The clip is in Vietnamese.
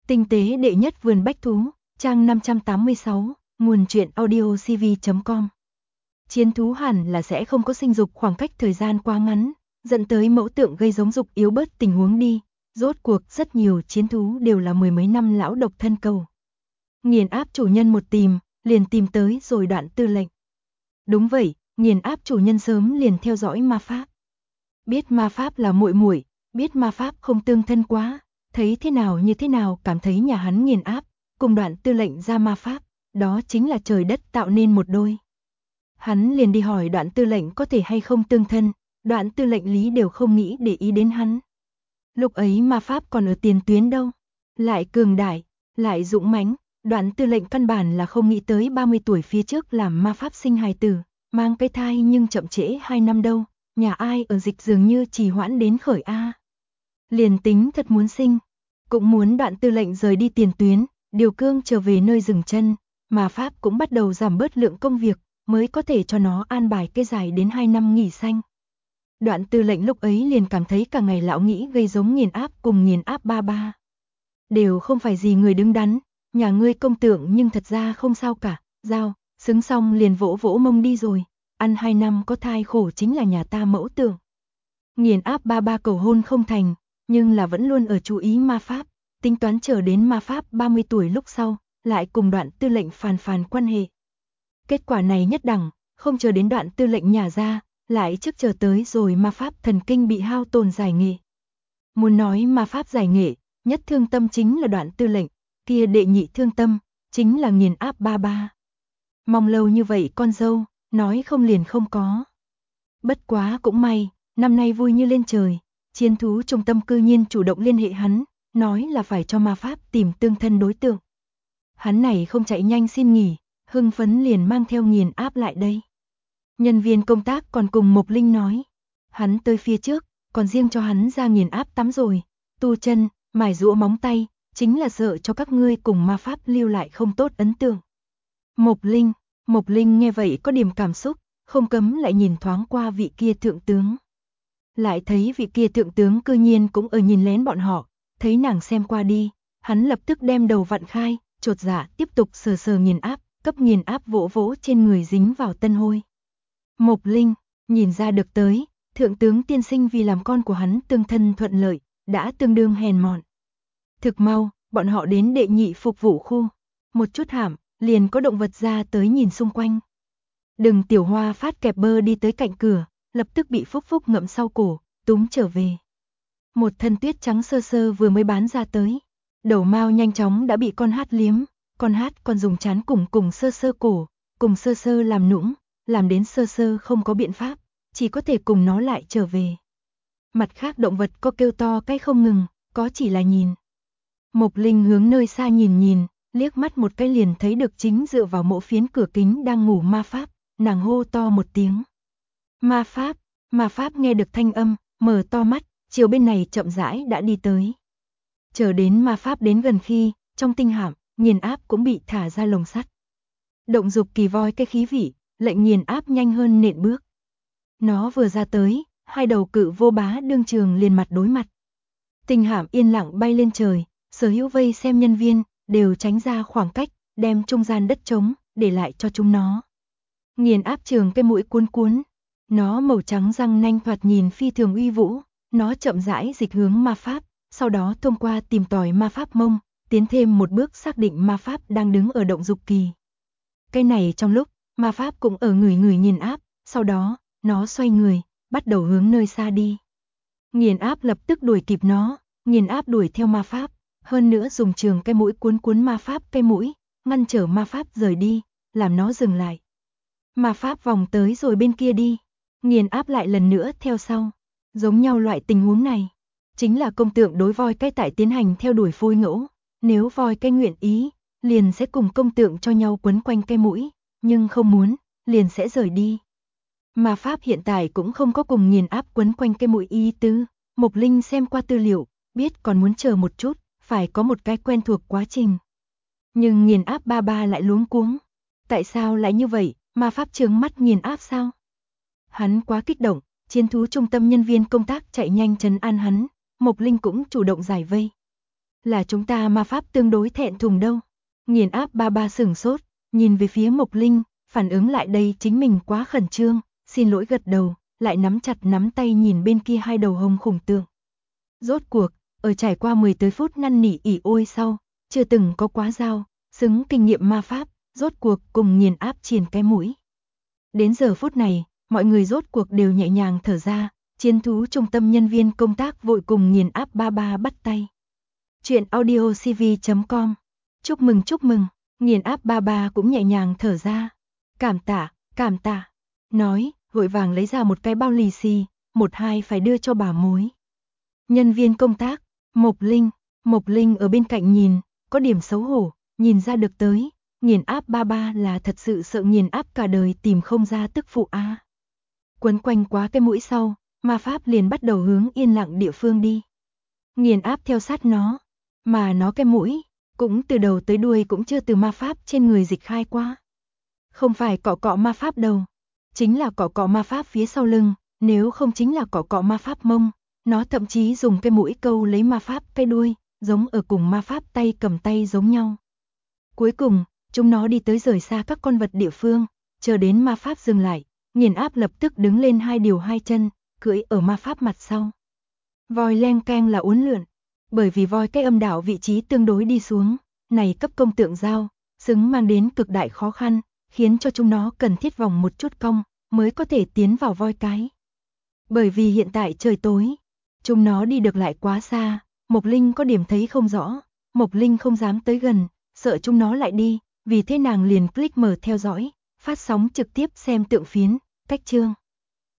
Tinh tế đệ nhất vườn bách thú, trang 586, nguồn truyện audiocv.com. Chiến thú hẳn là sẽ không có sinh dục khoảng cách thời gian quá ngắn, dẫn tới mẫu tượng gây giống dục yếu bớt tình huống đi. Rốt cuộc rất nhiều chiến thú đều là mười mấy năm lão độc thân cầu. Nghiền áp chủ nhân một tìm, liền tìm tới rồi Đoạn Tư Lệnh. Đúng vậy, nghiền áp chủ nhân sớm liền theo dõi ma pháp. Biết ma pháp là muội muội, biết ma pháp không tương thân quá, thấy thế nào như thế nào cảm thấy nhà hắn nghiền áp, cùng Đoạn Tư Lệnh ra ma pháp, đó chính là trời đất tạo nên một đôi. Hắn liền đi hỏi Đoạn Tư Lệnh có thể hay không tương thân, Đoạn Tư Lệnh lý đều không nghĩ để ý đến hắn. Lúc ấy ma pháp còn ở tiền tuyến đâu, lại cường đại, lại dũng mãnh, Đoạn Tư Lệnh căn bản là không nghĩ tới 30 tuổi phía trước làm ma pháp sinh hài tử, mang cái thai nhưng chậm trễ 2 năm đâu, nhà ai ở dịch dường như trì hoãn đến khởi a. Liền tính thật muốn sinh, cũng muốn Đoạn Tư Lệnh rời đi tiền tuyến, điều cương trở về nơi dừng chân, mà pháp cũng bắt đầu giảm bớt lượng công việc, mới có thể cho nó an bài cái dài đến 2 năm nghỉ xanh. Đoạn Tư Lệnh lúc ấy liền cảm thấy cả ngày lão nghĩ gây giống nghiền áp cùng nghiền áp ba ba. Đều không phải gì người đứng đắn, nhà ngươi công tượng nhưng thật ra không sao cả, giao, xứng xong liền vỗ vỗ mông đi rồi, ăn 2 năm có thai khổ chính là nhà ta mẫu tượng. Nghiền áp ba ba cầu hôn không thành, nhưng là vẫn luôn ở chú ý ma pháp, tính toán chờ đến ma pháp 30 tuổi lúc sau, lại cùng Đoạn Tư Lệnh phàn quan hệ. Kết quả này nhất đẳng, không chờ đến Đoạn Tư Lệnh nhả ra, lại trước chờ tới rồi ma pháp thần kinh bị hao tổn giải nghệ. Muốn nói ma pháp giải nghệ, nhất thương tâm chính là Đoạn Tư Lệnh, kia đệ nhị thương tâm, chính là nghiền áp ba ba. Mong lâu như vậy con dâu, nói không liền không có. Bất quá cũng may, năm nay vui như lên trời, chiến thú trung tâm cư nhiên chủ động liên hệ hắn, nói là phải cho ma pháp tìm tương thân đối tượng. Hắn này không chạy nhanh xin nghỉ, hưng phấn liền mang theo nghiền áp lại đây. Nhân viên công tác còn cùng Mộc Linh nói, hắn tới phía trước, còn riêng cho hắn ra nghiền áp tắm rồi, tu chân, mài rũa móng tay, chính là sợ cho các ngươi cùng ma pháp lưu lại không tốt ấn tượng. Mộc Linh nghe vậy có điểm cảm xúc, không cấm lại nhìn thoáng qua vị kia thượng tướng. Lại thấy vị kia thượng tướng cư nhiên cũng ở nhìn lén bọn họ, thấy nàng xem qua đi, hắn lập tức đem đầu vặn khai, chột dạ tiếp tục sờ nghiền áp, cấp nghiền áp vỗ vỗ trên người dính vào tân hôi. Mộc Linh, nhìn ra được tới, thượng tướng tiên sinh vì làm con của hắn tương thân thuận lợi, đã tương đương hèn mọn. Thực mau, bọn họ đến đệ nhị phục vụ khu, một chút hạm, liền có động vật ra tới nhìn xung quanh. Đừng Tiểu Hoa phát kẹp bơ đi tới cạnh cửa, lập tức bị Phúc Phúc ngậm sau cổ, túm trở về. Một thân tuyết trắng sơ sơ vừa mới bán ra tới, đầu mao nhanh chóng đã bị con hát liếm, con hát còn dùng chán cùng sơ sơ cổ, cùng sơ sơ làm nũng, làm đến sơ sơ không có biện pháp, chỉ có thể cùng nó lại trở về. Mặt khác động vật có kêu to cái không ngừng, có chỉ là nhìn. Mộc Linh hướng nơi xa nhìn, liếc mắt một cái liền thấy được chính dựa vào mộ phiến cửa kính đang ngủ ma pháp, nàng hô to một tiếng. Ma pháp nghe được thanh âm, mở to mắt, chiều bên này chậm rãi đã đi tới. Chờ đến ma pháp đến gần khi, trong tinh hạm, nghiền áp cũng bị thả ra lồng sắt. Động dục kỳ voi cái khí vị, lệnh nghiền áp nhanh hơn nện bước. Nó vừa ra tới, hai đầu cự vô bá đương trường liền mặt đối mặt. Tinh hạm yên lặng bay lên trời, sở hữu vây xem nhân viên, đều tránh ra khoảng cách, đem trung gian đất trống, để lại cho chúng nó. Nghiền áp trường cái mũi cuốn, nó màu trắng răng nanh thoạt nhìn phi thường uy vũ, nó chậm rãi dịch hướng ma pháp, sau đó thông qua tìm tòi ma pháp mông, tiến thêm một bước xác định ma pháp đang đứng ở động dục kỳ. Cái này trong lúc, ma pháp cũng ở người nghiền áp, sau đó, nó xoay người, bắt đầu hướng nơi xa đi. Nghiền áp lập tức đuổi kịp nó, nghiền áp đuổi theo ma pháp, hơn nữa dùng trường cái mũi cuốn ma pháp cái mũi, ngăn trở ma pháp rời đi, làm nó dừng lại. Ma pháp vòng tới rồi bên kia đi, nghiền áp lại lần nữa theo sau. Giống nhau loại tình huống này, chính là công tượng đối voi cái tại tiến hành theo đuổi phôi ngẫu, nếu voi cái nguyện ý, liền sẽ cùng công tượng cho nhau quấn quanh cái mũi, nhưng không muốn, liền sẽ rời đi. Ma pháp hiện tại cũng không có cùng nghiền áp quấn quanh cái mũi ý tứ, Mộc Linh xem qua tư liệu, biết còn muốn chờ một chút, phải có một cái quen thuộc quá trình. Nhưng nghiền áp ba ba lại luống cuống. Tại sao lại như vậy, ma pháp trướng mắt nghiền áp sao? Hắn quá kích động, chiến thú trung tâm nhân viên công tác chạy nhanh trấn an hắn, Mộc Linh cũng chủ động giải vây. Là chúng ta ma pháp tương đối thẹn thùng đâu. Nghiền áp ba ba sửng sốt, nhìn về phía Mộc Linh, phản ứng lại đây chính mình quá khẩn trương, xin lỗi gật đầu, lại nắm chặt nắm tay nhìn bên kia hai đầu hồng khủng tượng. Rốt cuộc, ở trải qua 10 tới phút năn nỉ ỉ ôi sau, chưa từng có quá giao, xứng kinh nghiệm ma pháp, rốt cuộc cùng nghiền áp triền cái mũi. Đến giờ phút này, mọi người rốt cuộc đều nhẹ nhàng thở ra, chiến thú trung tâm nhân viên công tác vội cùng nghiền áp ba ba bắt tay. Chuyện audio cv.com. Chúc mừng, nghiền áp ba ba cũng nhẹ nhàng thở ra. Cảm tạ, nói, vội vàng lấy ra một cái bao lì xì, 1-2 phải đưa cho bà mối. Nhân viên công tác, Mộc Linh ở bên cạnh nhìn, có điểm xấu hổ, nhìn ra được tới, nghiền áp ba ba là thật sự sợ nghiền áp cả đời tìm không ra tức phụ a. Quấn quanh quá cái mũi sau, ma pháp liền bắt đầu hướng yên lặng địa phương đi. Nghiền áp theo sát nó, mà nó cái mũi, cũng từ đầu tới đuôi cũng chưa từ ma pháp trên người dịch khai qua. Không phải cọ cọ ma pháp đầu, chính là cọ cọ ma pháp phía sau lưng, nếu không chính là cọ cọ ma pháp mông, nó thậm chí dùng cái mũi câu lấy ma pháp cái đuôi, giống ở cùng ma pháp tay cầm tay giống nhau. Cuối cùng, chúng nó đi tới rời xa các con vật địa phương, chờ đến ma pháp dừng lại, nghiền áp lập tức đứng lên hai điều hai chân, cưỡi ở ma pháp mặt sau. Voi leng keng là uốn lượn, bởi vì voi cái âm đạo vị trí tương đối đi xuống, này cấp công tượng giao, xứng mang đến cực đại khó khăn, khiến cho chúng nó cần thiết vòng một chút cong, mới có thể tiến vào voi cái. Bởi vì hiện tại trời tối, chúng nó đi được lại quá xa, Mộc Linh có điểm thấy không rõ, Mộc Linh không dám tới gần, sợ chúng nó lại đi, vì thế nàng liền click mở theo dõi, phát sóng trực tiếp xem tượng phiến, cách chương.